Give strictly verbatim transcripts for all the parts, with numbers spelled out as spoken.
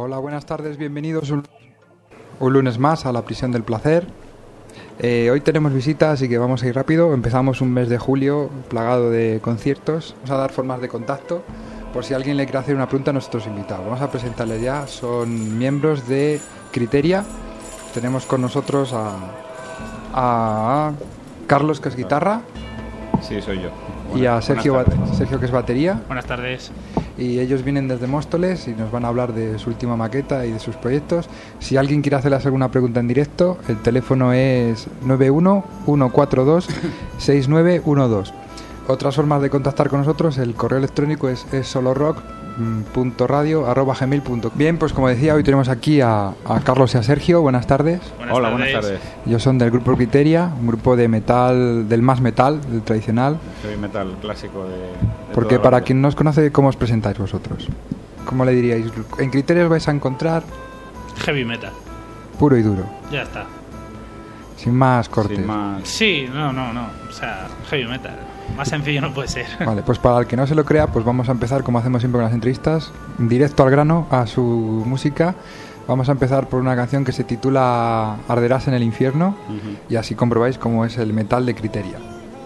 Hola, buenas tardes, bienvenidos un, un lunes más a la Prisión del Placer. Eh, hoy tenemos visita, así que vamos a ir rápido. Empezamos un mes de julio plagado de conciertos. Vamos a dar formas de contacto por si alguien le quiere hacer una pregunta a nuestros invitados. Vamos a presentarles ya, son miembros de Criteria. Tenemos con nosotros a, a Carlos, que es guitarra. Sí, soy yo. Buenas, y a Sergio, bate- Sergio, que es batería. Buenas tardes. Y ellos vienen desde Móstoles y nos van a hablar de su última maqueta y de sus proyectos. Si alguien quiere hacerles alguna pregunta en directo, el teléfono es nueve uno uno cuatro dos seis nueve uno dos. Otras formas de contactar con nosotros, el correo electrónico es, es solorock punto radio arroba gmail punto com. Bien, pues como decía, hoy tenemos aquí a, a Carlos y a Sergio. Buenas tardes. Buenas Hola, tardes. buenas tardes. Ellos son del grupo Criteria, un grupo de metal, del más metal, del tradicional. Soy metal clásico de... de Porque toda para la vida. quien no os conoce, ¿cómo os presentáis vosotros? ¿Cómo le diríais? En Criteria os vais a encontrar Heavy metal. puro y duro, Ya está. sin más cortes. Sin más... Sí, no, no, no. O sea, heavy metal. Más sencillo no puede ser. Vale, pues para el que no se lo crea, pues vamos a empezar como hacemos siempre con las entrevistas, directo al grano, a su música. Vamos a empezar por una canción que se titula Arderás en el infierno, Ujú. y así comprobáis cómo es el metal de Criteria.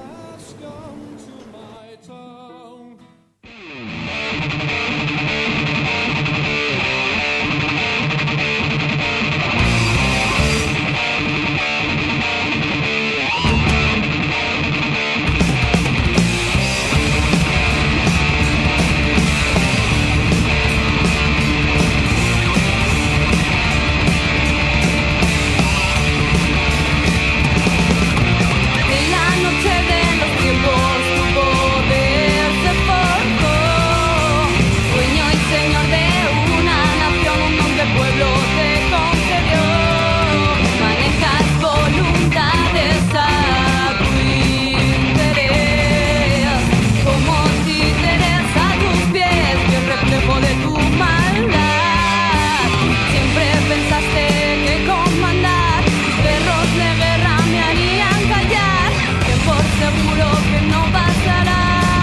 En la noche de los tiempos tu poder se forjó, dueño y señor de una nación, un nombre pueblo te concedió. Manejas voluntades a tu interés, como títeres a tus pies, que reflejo de tu maldad. Siempre pensaste que comandar perros de guerra me harían callar, que por seguro que no bastará.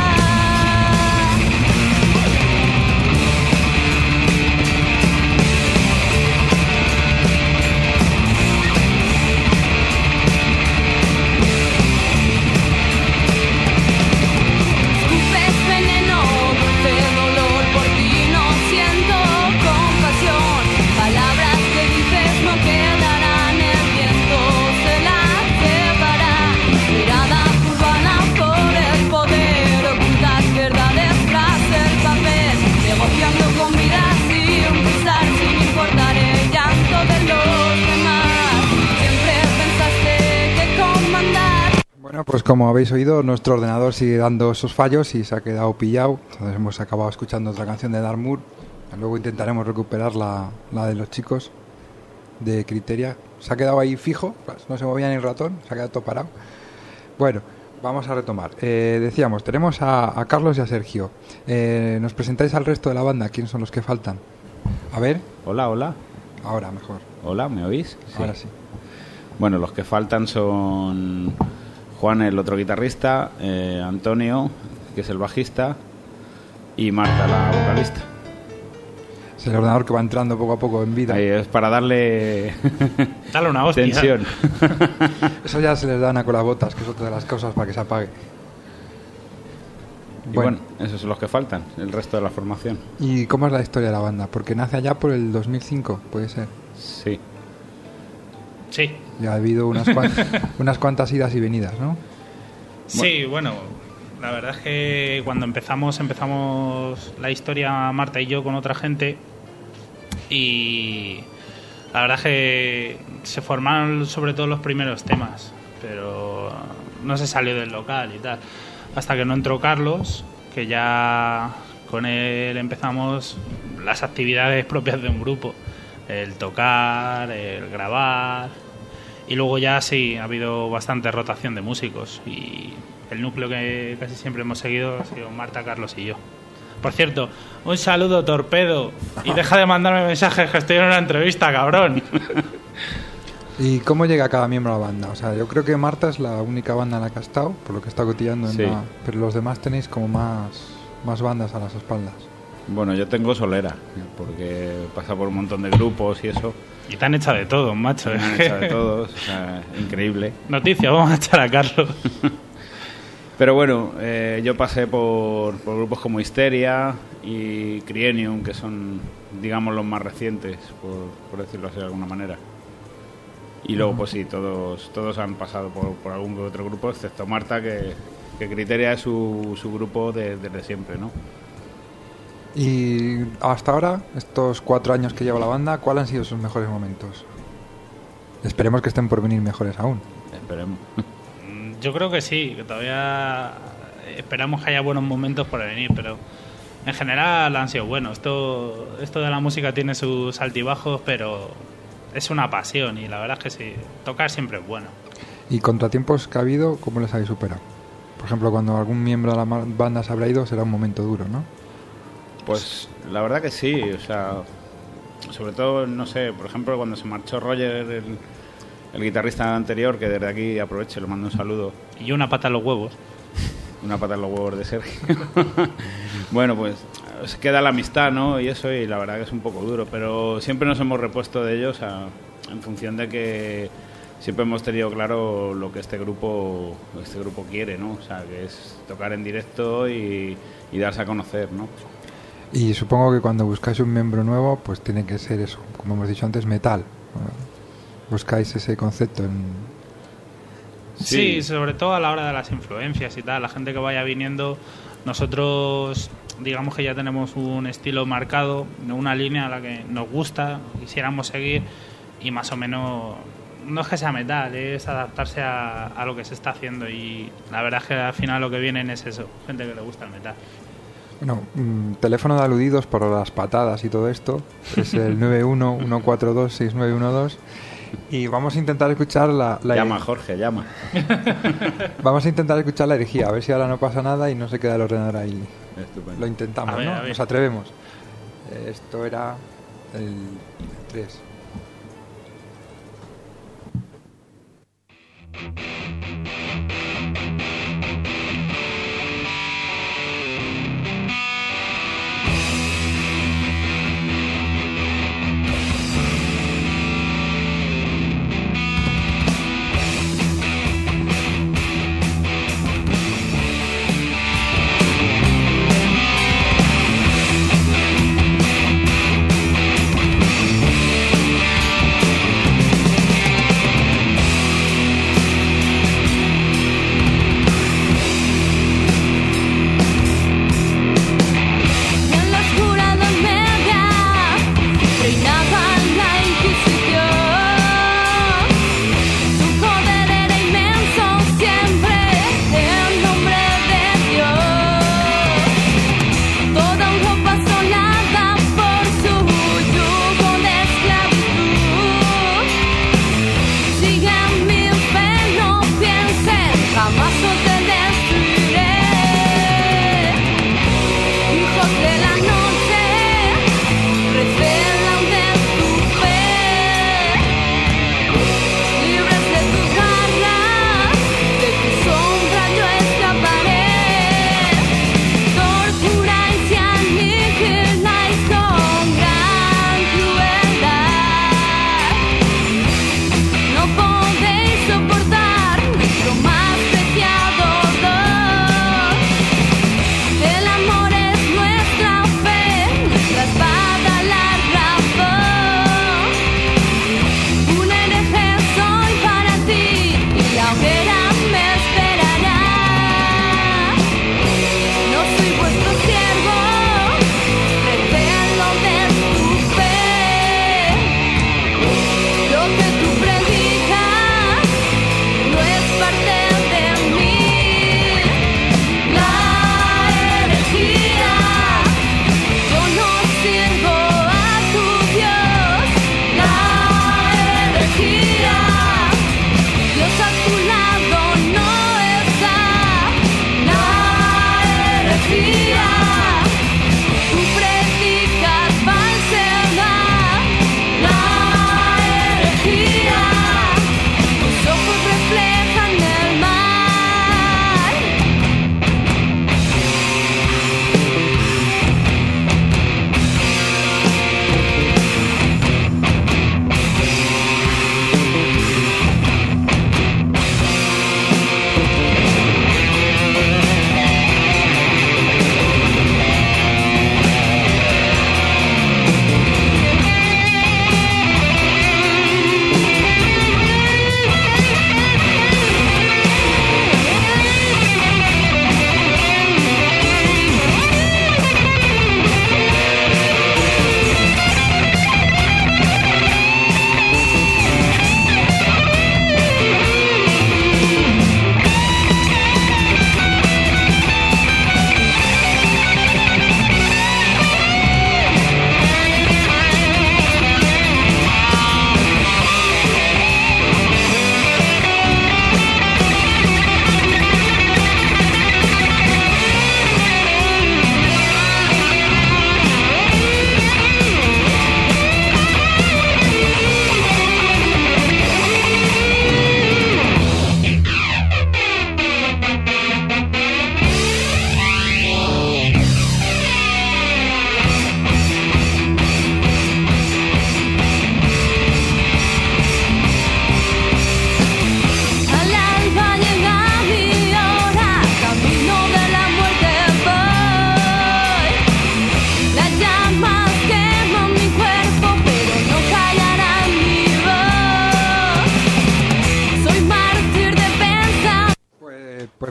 Escupes veneno, dulce dolor, por ti no siento compasión. Palabras que dices no quedarán, el viento se las llevará. Mirada urbana por el poder, ocultas verdades tras el papel, negociando con vidas sin pisar, sin importar el llanto de los demás. Siempre pensaste que comandar. Bueno, pues como habéis oído, nuestro ordenador sigue dando esos fallos y se ha quedado pillado. Entonces hemos acabado escuchando otra canción de Darmour. Luego intentaremos recuperar la, la de los chicos de Criteria. Se ha quedado ahí fijo, pues, no se movía ni el ratón, se ha quedado todo parado. Bueno, vamos a retomar. Eh, decíamos, tenemos a, a Carlos y a Sergio. Eh, ¿Nos presentáis al resto de la banda? ¿Quiénes son los que faltan? A ver, Hola, hola. ahora mejor. Hola, ¿me oís? Sí. Ahora sí. Bueno, los que faltan son Juan, el otro guitarrista, eh, Antonio, que es el bajista, y Marta, la vocalista. Es el ordenador que va entrando poco a poco en vida. Ahí es para darle Dale una hostia. tensión. Eso ya se les da una con las botas, que es otra de las causas para que se apague. Y bueno, esos son los que faltan, el resto de la formación. ¿Y cómo es la historia de la banda? Porque nace allá por el dos mil cinco, puede ser. Sí. Sí. Ya ha habido unas, cuan- unas cuantas idas y venidas, ¿no? Sí, bueno, la verdad es que cuando empezamos, empezamos la historia Marta y yo con otra gente y la verdad es que se formaron sobre todo los primeros temas, pero no se salió del local y tal. Hasta que no entró Carlos, que ya con él empezamos las actividades propias de un grupo, el tocar, el grabar, y luego ya sí, ha habido bastante rotación de músicos y el núcleo que casi siempre hemos seguido ha sido Marta, Carlos y yo. Por cierto, un saludo, Torpedo, y deja de mandarme mensajes que estoy en una entrevista, cabrón. ¿Y cómo llega cada miembro a la banda? O sea, yo creo que Marta es la única banda en la que ha estado, por lo que he estado cotillando, en Sí. la- pero los demás tenéis como más, más bandas a las espaldas. Bueno, yo tengo solera, porque pasa por un montón de grupos y eso. Y te han echado de todo, macho. Me han echado de todos, o sea, increíble. Noticias, vamos a echar a Carlos. Pero bueno, eh, yo pasé por, por grupos como Histeria y Crienium, que son, digamos, los más recientes, por, por decirlo así de alguna manera. Y luego, pues sí, todos todos han pasado por, por algún que otro grupo, excepto Marta, que, que Criteria es su, su grupo de- desde siempre, ¿no? Y hasta ahora, estos cuatro años que lleva la banda, ¿cuáles han sido sus mejores momentos? Esperemos que estén por venir mejores aún. Esperemos. Yo creo que sí, que todavía esperamos que haya buenos momentos por venir, pero en general han sido buenos. Esto, esto de la música tiene sus altibajos, pero es una pasión y la verdad es que sí, tocar siempre es bueno. ¿Y contratiempos que ha habido, cómo les habéis superado? Por ejemplo, cuando algún miembro de la ma- banda se habrá ido, será un momento duro, ¿no? Pues la verdad que sí, o sea, sobre todo, no sé, por ejemplo, cuando se marchó Roger, el, el guitarrista anterior, que desde aquí aprovecho, le mando un saludo, Y una pata en los huevos. una pata en los huevos de Sergio. Bueno, pues se queda la amistad, ¿no? Y eso, y la verdad que es un poco duro, pero siempre nos hemos repuesto de ellos a- en función de que siempre hemos tenido claro lo que este grupo este grupo quiere, ¿no? O sea, que es tocar en directo y, y darse a conocer, ¿no? Y supongo que cuando buscáis un miembro nuevo, pues tiene que ser eso, como hemos dicho antes, metal. ¿no? Buscáis ese concepto en... Sí. sobre todo a la hora de las influencias y tal, la gente que vaya viniendo, nosotros digamos que ya tenemos un estilo marcado, una línea a la que nos gusta, quisiéramos seguir y más o menos, no es que sea metal, es adaptarse a, a lo que se está haciendo y la verdad es que al final lo que vienen es eso, gente que le gusta el metal. Bueno, mm, teléfono de aludidos por las patadas y todo esto es el nueve uno uno cuatro dos seis nueve uno dos y vamos a intentar escuchar la, la Llama, Jorge, llama. vamos a intentar escuchar la herejía, a ver si ahora no pasa nada y no se queda el ordenador ahí. Estupendo. Lo intentamos, A ver, ¿no? a ver. Nos atrevemos. Eh, Esto era el tres. Thank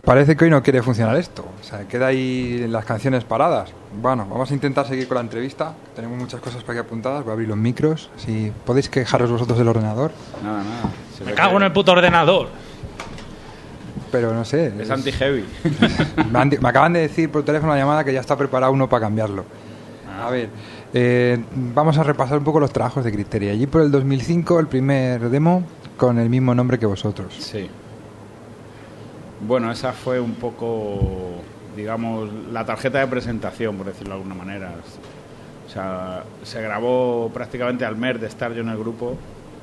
parece que hoy no quiere funcionar esto. O sea, queda ahí las canciones paradas. Bueno, vamos a intentar seguir con la entrevista. Tenemos muchas cosas para aquí apuntadas. Voy a abrir los micros. Si podéis quejaros vosotros del ordenador. Nada, nada. Se Me ve cago que en el puto ordenador. Pero no sé. Es es- anti-heavy. me, han di- me acaban de decir por teléfono la llamada que ya está preparado uno para cambiarlo. A ver, eh, vamos a repasar un poco los trabajos de Criteria. Allí por el dos mil cinco, el primer demo con el mismo nombre que vosotros. Sí. Bueno, esa fue un poco, digamos, la tarjeta de presentación, por decirlo de alguna manera. O sea, se grabó prácticamente al mes de estar yo en el grupo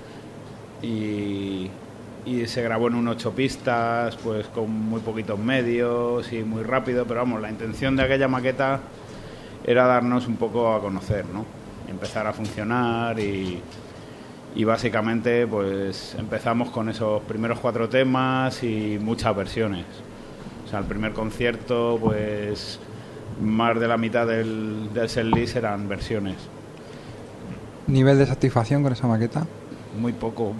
y, y se grabó en un ocho pistas, pues con muy poquitos medios y muy rápido, pero vamos, la intención de aquella maqueta era darnos un poco a conocer, ¿no? Empezar a funcionar y... Y básicamente pues empezamos con esos primeros cuatro temas y muchas versiones. O sea, el primer concierto pues más de la mitad del, del setlist eran versiones. ¿Nivel de satisfacción con esa maqueta? Muy poco.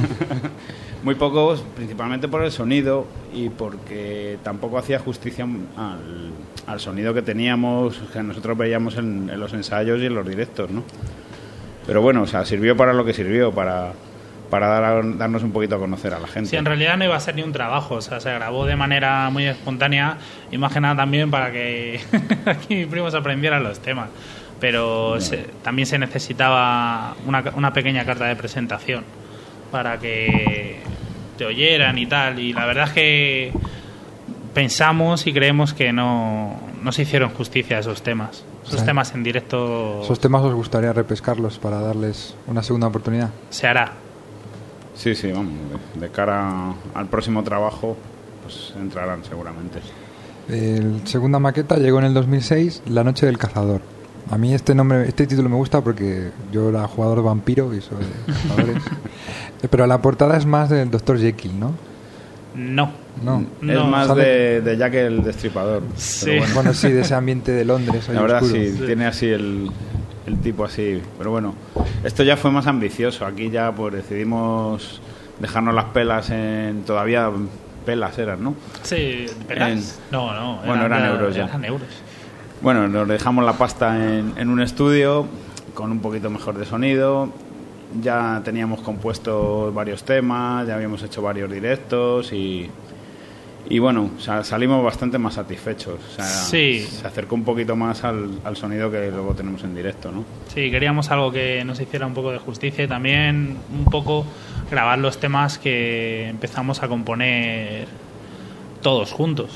Muy pocos, principalmente por el sonido y porque tampoco hacía justicia al, al sonido que teníamos, que nosotros veíamos en, en los ensayos y en los directos, ¿no? Pero bueno, o sea, sirvió para lo que sirvió, para, para dar a- darnos un poquito a conocer a la gente. Sí, en realidad no iba a ser ni un trabajo, o sea, se grabó de manera muy espontánea y más que nada también para que aquí mis primos aprendieran los temas. Pero se- también se necesitaba una, una pequeña carta de presentación para que te oyeran y tal. Y la verdad es que pensamos y creemos que no, no se hicieron justicia a esos temas. Esos Sí. temas en directo ¿Esos temas os gustaría repescarlos para darles una segunda oportunidad? se hará. Sí, sí, vamos, de, de cara al próximo trabajo, pues entrarán seguramente. La segunda maqueta llegó en el dos mil seis, La Noche del Cazador. A mí este nombre, este título me gusta porque yo era jugador de vampiro y soy de cazadores. Eh, Pero la portada es más del doctor Jekyll, ¿no? No. No. No, es más sale- de, de Jack el Destripador. Sí. Pero bueno, Bueno, sí, de ese ambiente de Londres. ahí la verdad oscuro. sí, tiene así el, el tipo así. Pero bueno, esto ya fue más ambicioso. Aquí ya pues decidimos dejarnos las pelas en... Todavía pelas eran, ¿no? Sí, ¿pelas? En- No, no. Bueno, eran euros ya. Eran euros. Bueno, nos dejamos la pasta en, en un estudio con un poquito mejor de sonido. Ya teníamos compuesto varios temas, ya habíamos hecho varios directos y, y bueno, o sea, salimos bastante más satisfechos. O sea, Sí. se acercó un poquito más al, al sonido que luego tenemos en directo, ¿no? Sí, queríamos algo que nos hiciera un poco de justicia y también un poco grabar los temas que empezamos a componer todos juntos.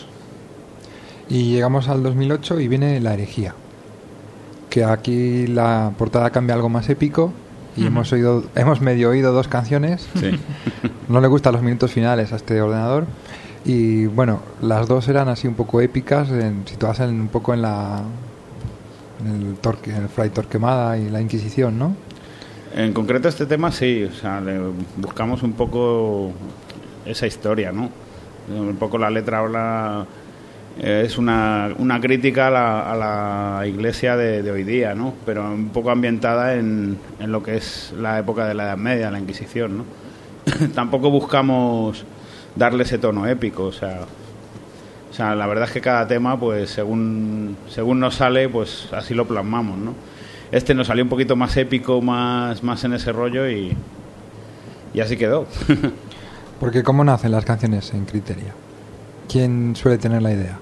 Y llegamos al dos mil ocho y viene La Herejía. Que aquí la portada cambia algo más épico y Ujú. hemos oído, hemos medio oído dos canciones. Sí. No le gustan los minutos finales a este ordenador. Y bueno, las dos eran así un poco épicas, en- situadas en, un poco en la en el torque, en el Fray Torquemada y la Inquisición, ¿no? En concreto este tema sí, o sea, le buscamos un poco esa historia, ¿no? Un poco la letra habla, eh, es una, una crítica a la, a la iglesia de, de hoy día, ¿no? Pero un poco ambientada en, en lo que es la época de la Edad Media, la Inquisición, ¿no? Tampoco buscamos darle ese tono épico, o sea, o sea, la verdad es que cada tema, pues según según nos sale, pues así lo plasmamos, ¿no? Este nos salió un poquito más épico, más, más en ese rollo y, y así quedó. Porque ¿cómo nacen las canciones en Criteria? ¿Quién suele tener la idea?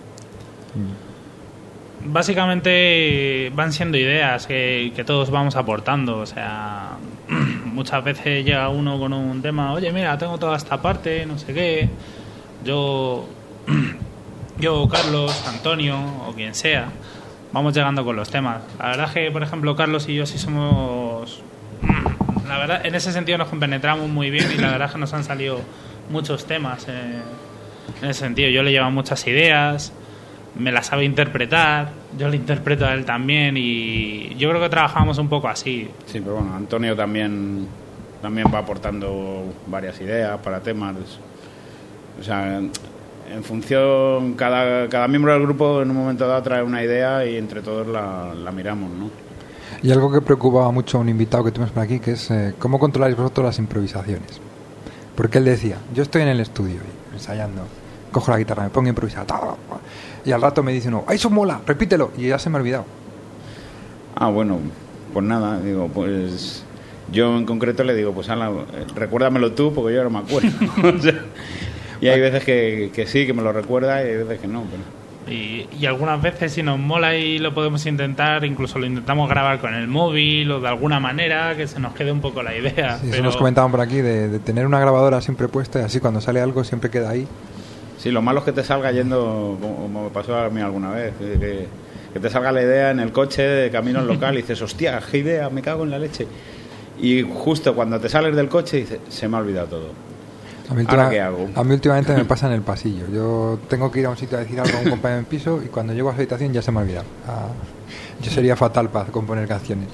Básicamente van siendo ideas que, que todos vamos aportando. O sea, muchas veces llega uno con un tema, oye, mira, tengo toda esta parte, no sé qué. Yo, yo, Carlos, Antonio o quien sea, vamos llegando con los temas. La verdad es que, por ejemplo, Carlos y yo sí somos... La verdad, en ese sentido nos compenetramos muy bien y la verdad es que nos han salido muchos temas eh, en ese sentido. Yo le llevo muchas ideas, me las sabe interpretar, yo le interpreto a él también y yo creo que trabajamos un poco así. Sí, pero bueno, Antonio también, también va aportando varias ideas para temas. O sea, en función, cada, cada miembro del grupo en un momento dado trae una idea y entre todos la, la miramos, ¿no? Y algo que preocupaba mucho a un invitado que tuvimos por aquí, que es eh, cómo controláis vosotros las improvisaciones. Porque él decía, yo estoy en el estudio ensayando cojo la guitarra, me pongo a improvisar, y al rato me dice uno, ¡ay, eso mola! Repítelo, y ya se me ha olvidado. Ah, bueno, pues nada, digo, pues yo en concreto le digo, pues ala, recuérdamelo tú porque yo no me acuerdo. O sea, y hay veces que, que sí, que me lo recuerda, y hay veces que no, pero... Y, y algunas veces si nos mola y lo podemos intentar, incluso lo intentamos grabar con el móvil o de alguna manera que se nos quede un poco la idea. Sí, pero... eso nos comentaban por aquí, de, de tener una grabadora siempre puesta y así cuando sale algo siempre queda ahí. Sí, lo malo es que te salga yendo, como me pasó a mí alguna vez, que, que te salga la idea en el coche de camino al local y dices, hostia, qué idea, me cago en la leche. Y justo cuando te sales del coche dices, se me ha olvidado todo. A mí, ¿Ahora última, qué hago? a mí últimamente me pasa en el pasillo. Yo tengo que ir a un sitio a decir algo a un compañero en piso y cuando llego a su habitación ya se me ha olvidado. Ah, yo sería fatal para componer canciones.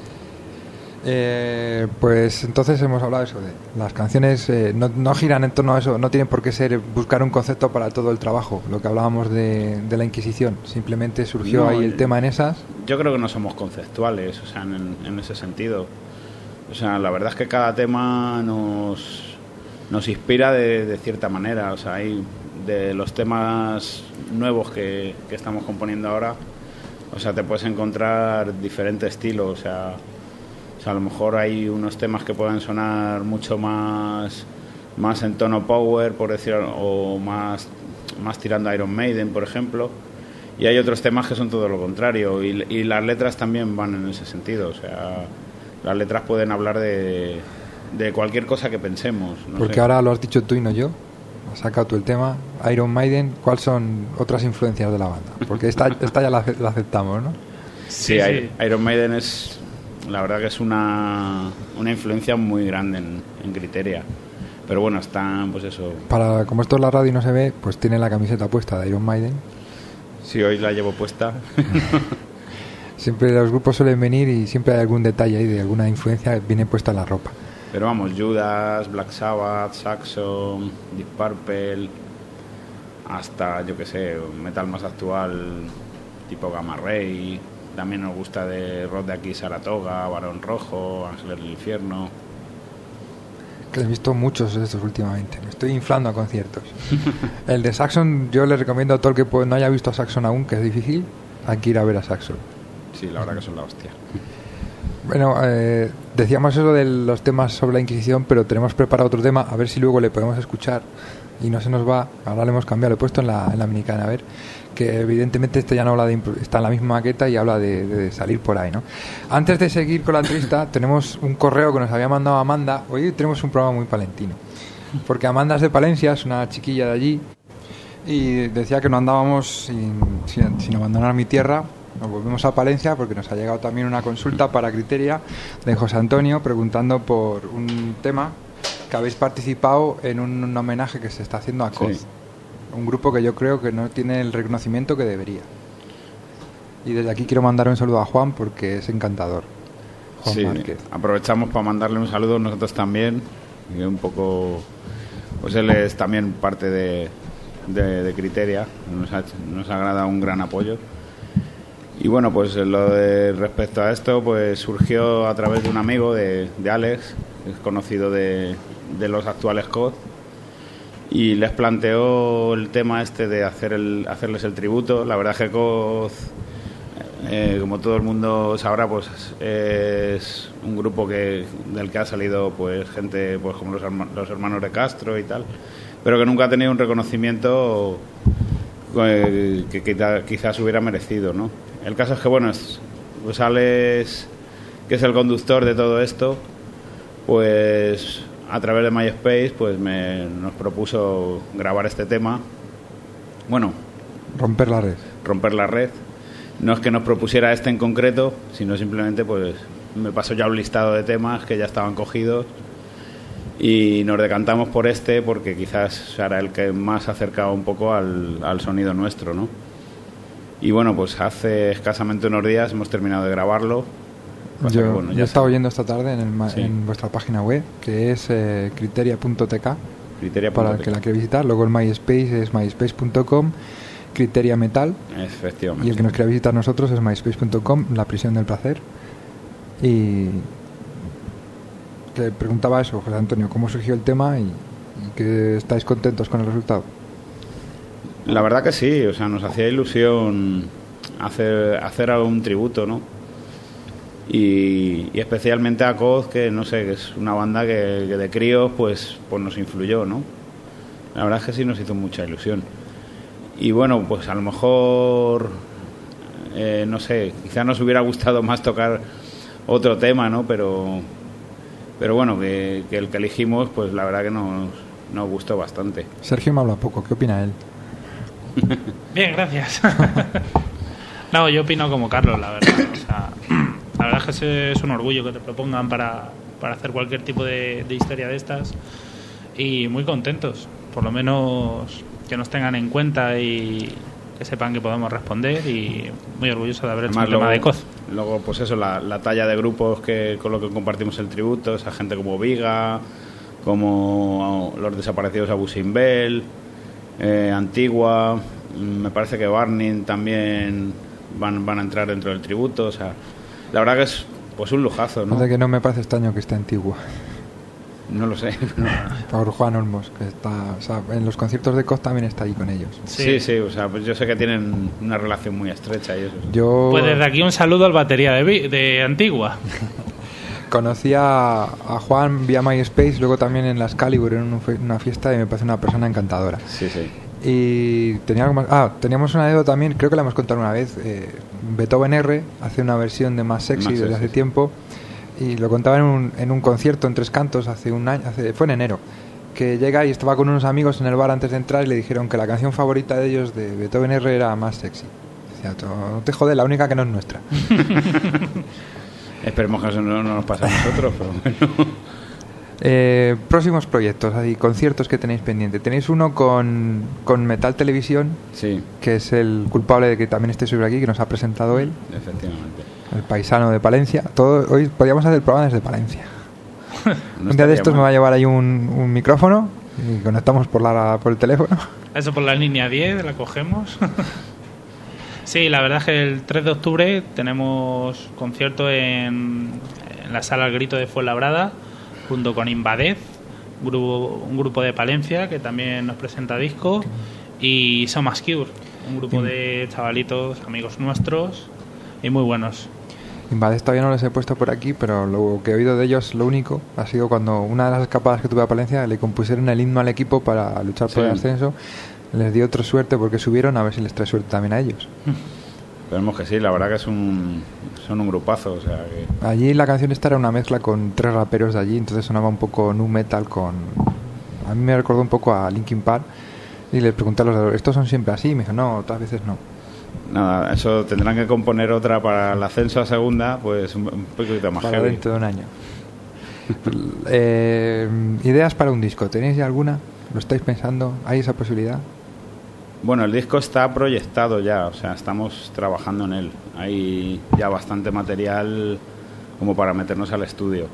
Eh, pues entonces hemos hablado de eso, de las canciones eh, no, no giran en torno a eso, no tienen por qué ser buscar un concepto para todo el trabajo, lo que hablábamos de, de la Inquisición, simplemente surgió No, ahí el yo- tema en esas. Yo creo que no somos conceptuales, o sea, en, en ese sentido. O sea, la verdad es que cada tema nos, nos inspira de, de cierta manera. O sea, hay de los temas nuevos que, que estamos componiendo ahora, o sea, te puedes encontrar diferentes estilos. O sea, o sea, a lo mejor hay unos temas que pueden sonar mucho más, más en tono power, por decirlo, o más, más tirando a Iron Maiden, por ejemplo. Y hay otros temas que son todo lo contrario, y, y las letras también van en ese sentido. O sea, las letras pueden hablar de, de cualquier cosa que pensemos. No Porque sé. ahora lo has dicho tú y no yo, has sacado tú el tema, Iron Maiden, ¿cuáles son otras influencias de la banda? Porque esta, esta ya la, ace- la aceptamos, ¿no? Sí, I- Iron Maiden es, la verdad que es una, una influencia muy grande en, en Criteria. Pero bueno, están, pues eso. Para, como esto es la radio y no se ve, pues tiene la camiseta puesta de Iron Maiden. Si hoy la llevo puesta. Siempre los grupos suelen venir y siempre hay algún detalle ahí de alguna influencia, viene puesta en la ropa. Pero vamos, Judas, Black Sabbath, Saxon, Deep Purple, hasta, yo que sé, metal más actual, tipo Gamma Ray. También nos gusta de rock de aquí, Saratoga, Barón Rojo, Ángeles del Infierno. Que he visto muchos de estos últimamente, me estoy inflando a conciertos. El de Saxon yo le recomiendo a todo el que puede- no haya visto a Saxon aún, que es difícil, hay que ir a ver a Saxon. Sí, la verdad que son la hostia. Bueno, eh, decíamos eso de los temas sobre la Inquisición, pero tenemos preparado otro tema, a ver si luego le podemos escuchar y no se nos va. Ahora le hemos cambiado, lo he puesto en la, en la minicana, a ver, que evidentemente este ya no habla de impro- está en la misma maqueta y habla de, de salir por ahí, ¿no? Antes de seguir con la entrevista, tenemos un correo que nos había mandado Amanda. Hoy tenemos un programa muy palentino, porque Amanda es de Palencia, es una chiquilla de allí, y decía que no andábamos sin, sin, sin abandonar mi tierra. Nos volvemos a Palencia porque nos ha llegado también una consulta para Criteria de José Antonio preguntando por un tema que habéis participado en un, un homenaje que se está haciendo a C O D, Sí. un grupo que yo creo que no tiene el reconocimiento que debería. Y desde aquí quiero mandar un saludo a Juan porque es encantador. Juan Sí, Márquez. aprovechamos para mandarle un saludo nosotros también. Y un poco, pues él es también parte de, de, de Criteria, nos, ha, nos agrada un gran apoyo. Y bueno, pues lo de respecto a esto, pues surgió a través de un amigo de, de Alex, que es conocido de, de los actuales C O D, y les planteó el tema este de hacer el, hacerles el tributo. La verdad es que C O D, eh, como todo el mundo sabrá, pues es un grupo que del que ha salido pues gente pues como los, herma- los hermanos de Castro y tal, pero que nunca ha tenido un reconocimiento eh, que quizá- quizás hubiera merecido, ¿no? El caso es que, bueno, es, pues Alex, que es el conductor de todo esto, pues a través de MySpace pues me, nos propuso grabar este tema. Bueno, Romper la red. romper la red. No es que nos propusiera este en concreto, sino simplemente pues me pasó ya un listado de temas que ya estaban cogidos y nos decantamos por este porque quizás será el que más se acercaba un poco al, al sonido nuestro, ¿no? Y bueno, pues hace escasamente unos días hemos terminado de grabarlo. Pasa Yo, que, bueno, yo ya he estado está. oyendo esta tarde en, el ma- Sí. en vuestra página web, que es eh, criteria punto t k, Criteria para punto el que t k. la quiera visitar. Luego el MySpace es myspace punto com, Criteria Metal. Efectivamente. Y el que nos quiera visitar nosotros es myspace punto com, La Prisión del Placer. Y que preguntaba eso, José Antonio, ¿cómo surgió el tema y, y que estáis contentos con el resultado? La verdad que sí, o sea, nos hacía ilusión hacer, hacer algún tributo, ¿no? Y, y especialmente a Coz, que no sé, que es una banda que, que de críos pues, pues nos influyó, ¿no? La verdad es que sí nos hizo mucha ilusión. Y bueno, pues a lo mejor, eh, no sé, quizás nos hubiera gustado más tocar otro tema, ¿no? Pero, pero bueno, que, que el que elegimos, pues la verdad que nos, nos gustó bastante. Sergio me habla poco, ¿qué opina él? Bien, gracias. No, yo opino como Carlos, la verdad. O sea, la verdad es que es un orgullo que te propongan para, para hacer cualquier tipo de, de historia de estas. Y muy contentos, por lo menos que nos tengan en cuenta y que sepan que podemos responder, y muy orgulloso de haber hecho Además, el tema luego, de Coz. Luego, pues eso, la, la talla de grupos que con lo que compartimos el tributo, esa gente como Viga, como los desaparecidos Abu Simbel, eh, Antigua, me parece que Barney también van, van a entrar dentro del tributo, o sea, la verdad que es pues un lujazo, ¿no? De que no me parece extraño que esté Antigua. No lo sé. Por Juan Olmos, que está, o sea, en los conciertos de Coz también está ahí con ellos. Sí, sí, sí, o sea, pues yo sé que tienen una relación muy estrecha y eso. Yo Pues desde aquí un saludo al batería de, Vi- de Antigua. conocí a, a Juan vía MySpace, luego también en la Excalibur en un fe- una fiesta, y me parece una persona encantadora. Sí, sí. Y tenía algo más- ah, teníamos una anécdota también, creo que la hemos contado una vez. eh, Beethoven R hace una versión de Más Sexy Más desde Sexy. hace tiempo, y lo contaba en un, en un concierto en Tres Cantos hace un año, hace, fue en enero, que llega y estaba con unos amigos en el bar antes de entrar y le dijeron que la canción favorita de ellos de Beethoven R era Más Sexy. Decía, no te jode, la única que no es nuestra. Esperemos que eso no, no nos pase a nosotros, pero bueno. Eh, próximos proyectos, así, conciertos que tenéis pendiente. Tenéis uno con, con Metal Televisión, Sí, que es el culpable de que también esté sobre aquí, que nos ha presentado él, efectivamente. el paisano de Palencia. Todo, hoy podríamos hacer el programa desde Palencia. No un día estaría de estos mal. me va a llevar ahí un, un micrófono y conectamos por, la, por el teléfono. Eso por la línea diez, la cogemos. Sí, la verdad es que el tres de octubre tenemos concierto en, en la sala El Grito de Fuenlabrada, junto con Invadez, grupo, un grupo de Palencia que también nos presenta disco, y Somas Cure, un grupo de chavalitos, amigos nuestros, y muy buenos. Invades todavía no los he puesto por aquí, pero lo que he oído de ellos, lo único, ha sido cuando una de las escapadas que tuve a Palencia le compusieron el himno al equipo para luchar por Sí. el ascenso. Les dio otra suerte porque subieron, a ver si les trae suerte también a ellos. Esperemos que sí, la verdad que es un, son un grupazo, o sea que... Allí la canción esta era una mezcla con tres raperos de allí, entonces sonaba un poco nu metal con... A mí me recordó un poco a Linkin Park, y les pregunté a los de ¿estos son siempre así? Y me dijo, no, otras veces no. Nada, eso tendrán que componer otra para el ascenso a segunda, pues un, un poquito más Para heavy. dentro de un año. eh, ¿Ideas para un disco? ¿Tenéis ya alguna? ¿Lo estáis pensando? ¿Hay esa posibilidad? Bueno, el disco está proyectado ya, o sea, estamos trabajando en él. Hay ya bastante material como para meternos al estudio.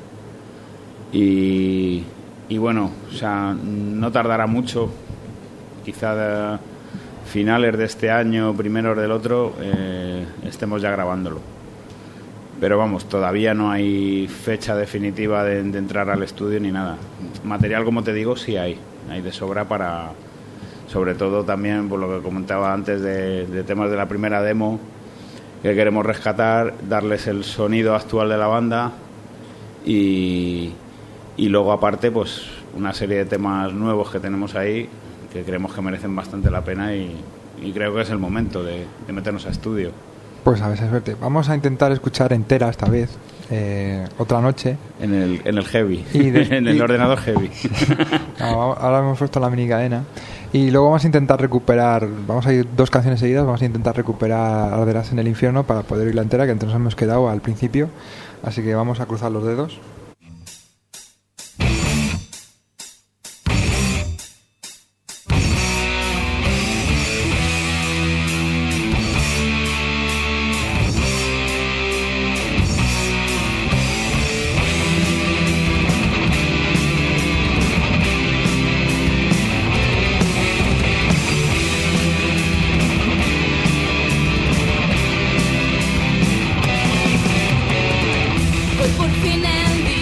Y, y bueno, o sea, no tardará mucho, quizá de finales de este año, primeros del otro, eh, estemos ya grabándolo. Pero vamos, todavía no hay fecha definitiva de, de entrar al estudio ni nada. Material, como te digo, sí hay, hay de sobra para... Sobre todo también por lo que comentaba antes de, de temas de la primera demo que queremos rescatar, darles el sonido actual de la banda y, y luego aparte pues una serie de temas nuevos que tenemos ahí que creemos que merecen bastante la pena y, y creo que es el momento de, de meternos a estudio. Pues a ver si hay suerte. Vamos a intentar escuchar entera esta vez, eh, otra noche. En el, en el heavy, Y de- en el y- ordenador heavy. No, ahora hemos puesto la mini cadena. Y luego vamos a intentar recuperar, vamos a ir dos canciones seguidas, vamos a intentar recuperar Arderás en el infierno para poder oírla entera, que antes nos hemos quedado al principio. Así que vamos a cruzar los dedos. Hoy por fin el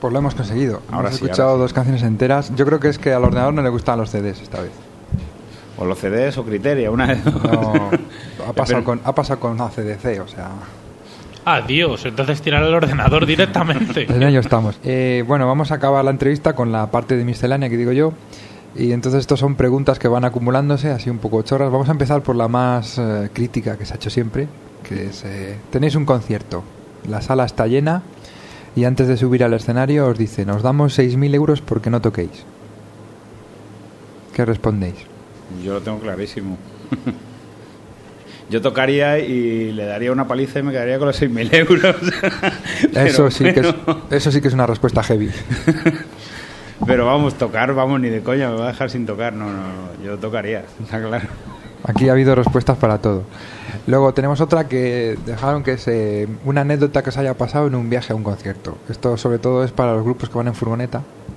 Pues lo hemos conseguido. Ahora hemos sí, escuchado ahora sí. dos canciones enteras. Yo creo que es que al ordenador no le gustan los C Ds esta vez. O los C Ds o Criteria, una de dos. No, ha, pasado Pero- con, ha pasado con A C D C, o sea... Adiós, entonces tirar el ordenador directamente. En ello estamos. Eh, bueno, vamos a acabar la entrevista con la parte de miscelánea que digo yo. Y entonces estos son preguntas que van acumulándose, así un poco chorras. Vamos a empezar por la más eh, crítica que se ha hecho siempre, que es... eh, tenéis un concierto, la sala está llena y antes de subir al escenario os dicen, os damos seis mil euros porque no toquéis. ¿Qué respondéis? Yo lo tengo clarísimo. Yo tocaría y le daría una paliza y me quedaría con los seis mil euros. Pero- Eso sí, que es, pero- eso sí que es una respuesta heavy. Pero vamos, tocar, vamos, ni de coña, me va a dejar sin tocar. No, no, no, yo tocaría, está claro. Aquí ha habido respuestas para todo. Luego tenemos otra que dejaron que es eh, una anécdota que os haya pasado en un viaje a un concierto. Esto sobre todo es para los grupos que van en furgoneta.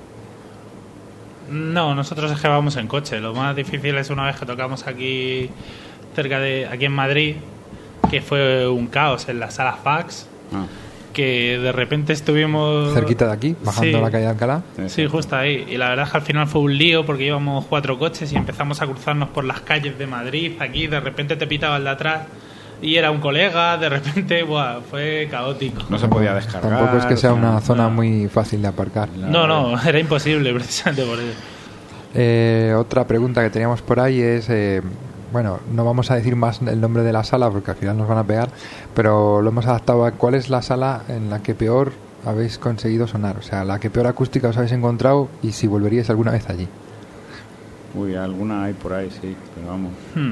No, nosotros es que vamos en coche. Lo más difícil es una vez que tocamos aquí cerca de aquí en Madrid, que fue un caos en la sala Fax, Ah, que de repente estuvimos Cerquita de aquí, bajando Sí. la calle de Alcalá. Sí, justo ahí. Y la verdad es que al final fue un lío porque íbamos cuatro coches y empezamos a cruzarnos por las calles de Madrid. Aquí de repente te pitaba el de atrás y era un colega. De repente, buah, fue caótico. no se podía descargar. Tampoco es que sea o sea, una zona no. muy fácil de aparcar. No, no, era imposible precisamente por eso. Eh, otra pregunta que teníamos por ahí es, eh, bueno, no vamos a decir más el nombre de la sala porque al final nos van a pegar, pero lo hemos adaptado a cuál es la sala en la que peor habéis conseguido sonar, o sea, la que peor acústica os habéis encontrado y si volveríais alguna vez allí. Uy, alguna hay por ahí, sí, pero vamos. Hmm.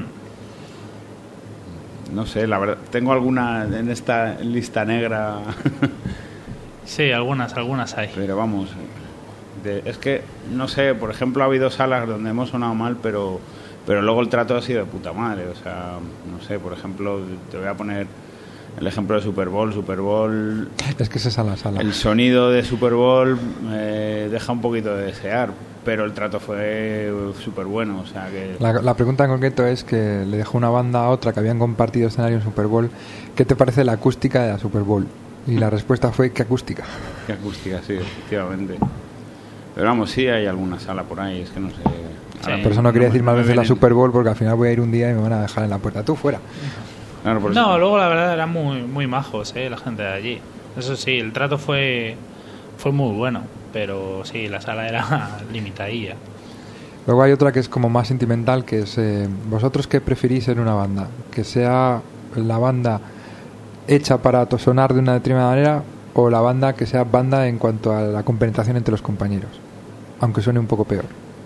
No sé, la verdad, tengo alguna en esta lista negra, Sí, algunas, algunas hay. pero vamos. de- es que, no sé, por ejemplo, ha habido salas donde hemos sonado mal, pero, pero luego el trato ha sido de puta madre. O sea, no sé, por ejemplo, te voy a poner el ejemplo de Super Bowl. Super Bowl, Es que esa es la sala. el sonido de Super Bowl eh, deja un poquito de desear, pero el trato fue súper bueno. O sea, que. La, la pregunta en concreto es que le dejó una banda a otra que habían compartido escenario en Super Bowl. ¿Qué te parece la acústica de la Super Bowl? Y la respuesta fue, ¿qué acústica? Qué acústica, sí, efectivamente. Pero vamos, sí hay alguna sala por ahí, es que no sé. Ahora Por eso no quería me- decir más me veces la vienen- Super Bowl porque al final voy a ir un día y me van a dejar en la puerta. Tú fuera. Claro, por eso- No, luego la verdad eran muy, muy majos, eh, la gente de allí. Eso sí, el trato fue, fue muy bueno, pero sí, la sala era limitadilla. Luego hay otra que es como más sentimental, que es eh, ¿vosotros qué preferís en una banda? ¿Que sea la banda hecha para to- sonar de una determinada manera o la banda que sea banda en cuanto a la compenetración entre los compañeros? Aunque suene un poco peor.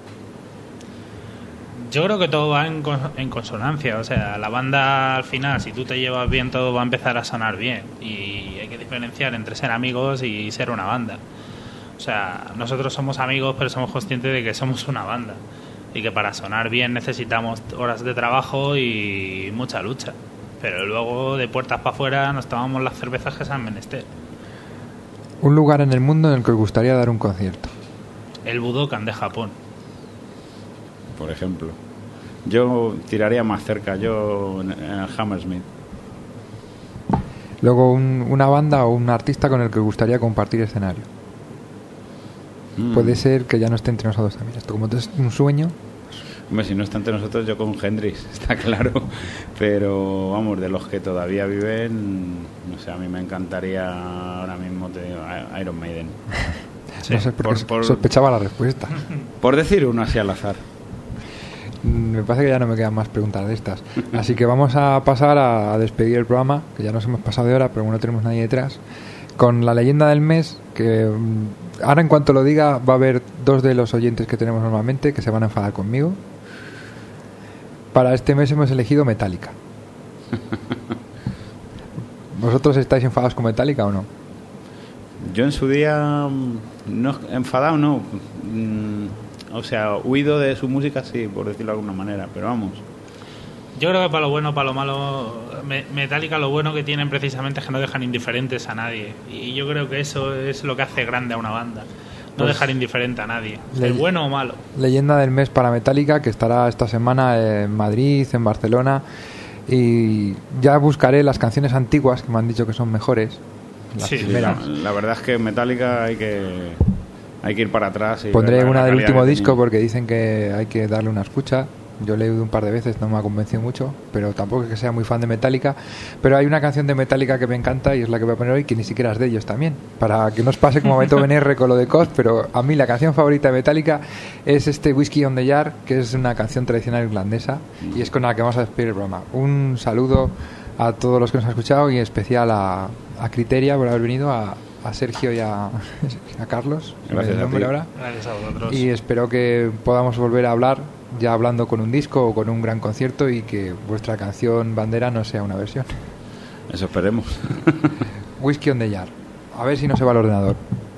Yo creo que todo va en, con- en consonancia, o sea, la banda al final, si tú te llevas bien, todo va a empezar a sonar bien. Y hay que diferenciar entre ser amigos y ser una banda. O sea, nosotros somos amigos, pero somos conscientes de que somos una banda. Y que para sonar bien necesitamos horas de trabajo y mucha lucha. Pero luego, de puertas para afuera, nos tomamos las cervezas que sean menester. Un lugar en el mundo en el que os gustaría dar un concierto. El Budokan de Japón. por ejemplo. Yo tiraría más cerca, yo en en el Hammersmith. Luego un- una banda o un artista con el que os gustaría compartir escenario. Mm. Puede ser que ya no esté entre nosotros también. Esto como es un sueño. Hombre, si no está entre nosotros, yo con Hendrix, está claro. Pero vamos, de los que todavía viven, no sé, a mí me encantaría ahora mismo te digo, Iron Maiden. Sí, no sé por qué por- por- sospechaba la respuesta. Por decir uno así al azar. Mm, Me parece que ya no me quedan más preguntas de estas. Así que vamos a pasar a, a despedir el programa, que ya nos hemos pasado de hora, pero no tenemos nadie detrás. Con la leyenda del mes, que mm, ahora en cuanto lo diga va a haber dos de los oyentes que tenemos normalmente que se van a enfadar conmigo. Para este mes hemos elegido Metallica. ¿Vosotros estáis enfadados con Metallica o no? Yo en su día, mm, no enfadado, no. Mm, O sea, huido de su música, sí, por decirlo de alguna manera, pero vamos. Yo creo que para lo bueno, para lo malo, Me- Metallica lo bueno que tienen precisamente es que no dejan indiferentes a nadie. Y yo creo que eso es lo que hace grande a una banda. No Pues- dejar indiferente a nadie, Le- de bueno o malo. Leyenda del mes para Metallica, que estará esta semana en Madrid, en Barcelona. Y ya buscaré las canciones antiguas que me han dicho que son mejores las Sí, primeras. No, la verdad es que Metallica hay que hay que ir para atrás. Y Pondré ver la- una la del calidad último que disco tenía. porque dicen que hay que darle una escucha. Yo le he oído un par de veces, no me ha convencido mucho, pero tampoco es que sea muy fan de Metallica. Pero hay una canción de Metallica que me encanta y es la que voy a poner hoy, que ni siquiera es de ellos también. Para que no os pase como a Beto N R con lo de Cost, pero a mí la canción favorita de Metallica es este Whiskey on the Jar, que es una canción tradicional irlandesa y es con la que vamos a despedir el programa. Un saludo a todos los que nos han escuchado y en especial a, a Criteria por haber venido, a, a Sergio y a, a Carlos. Gracias el a nombre ti. ahora. Gracias a vosotros. Y espero que podamos volver a hablar ya hablando con un disco o con un gran concierto y que vuestra canción bandera no sea una versión. Eso esperemos. Whiskey on the Jar. A ver si no se va el ordenador.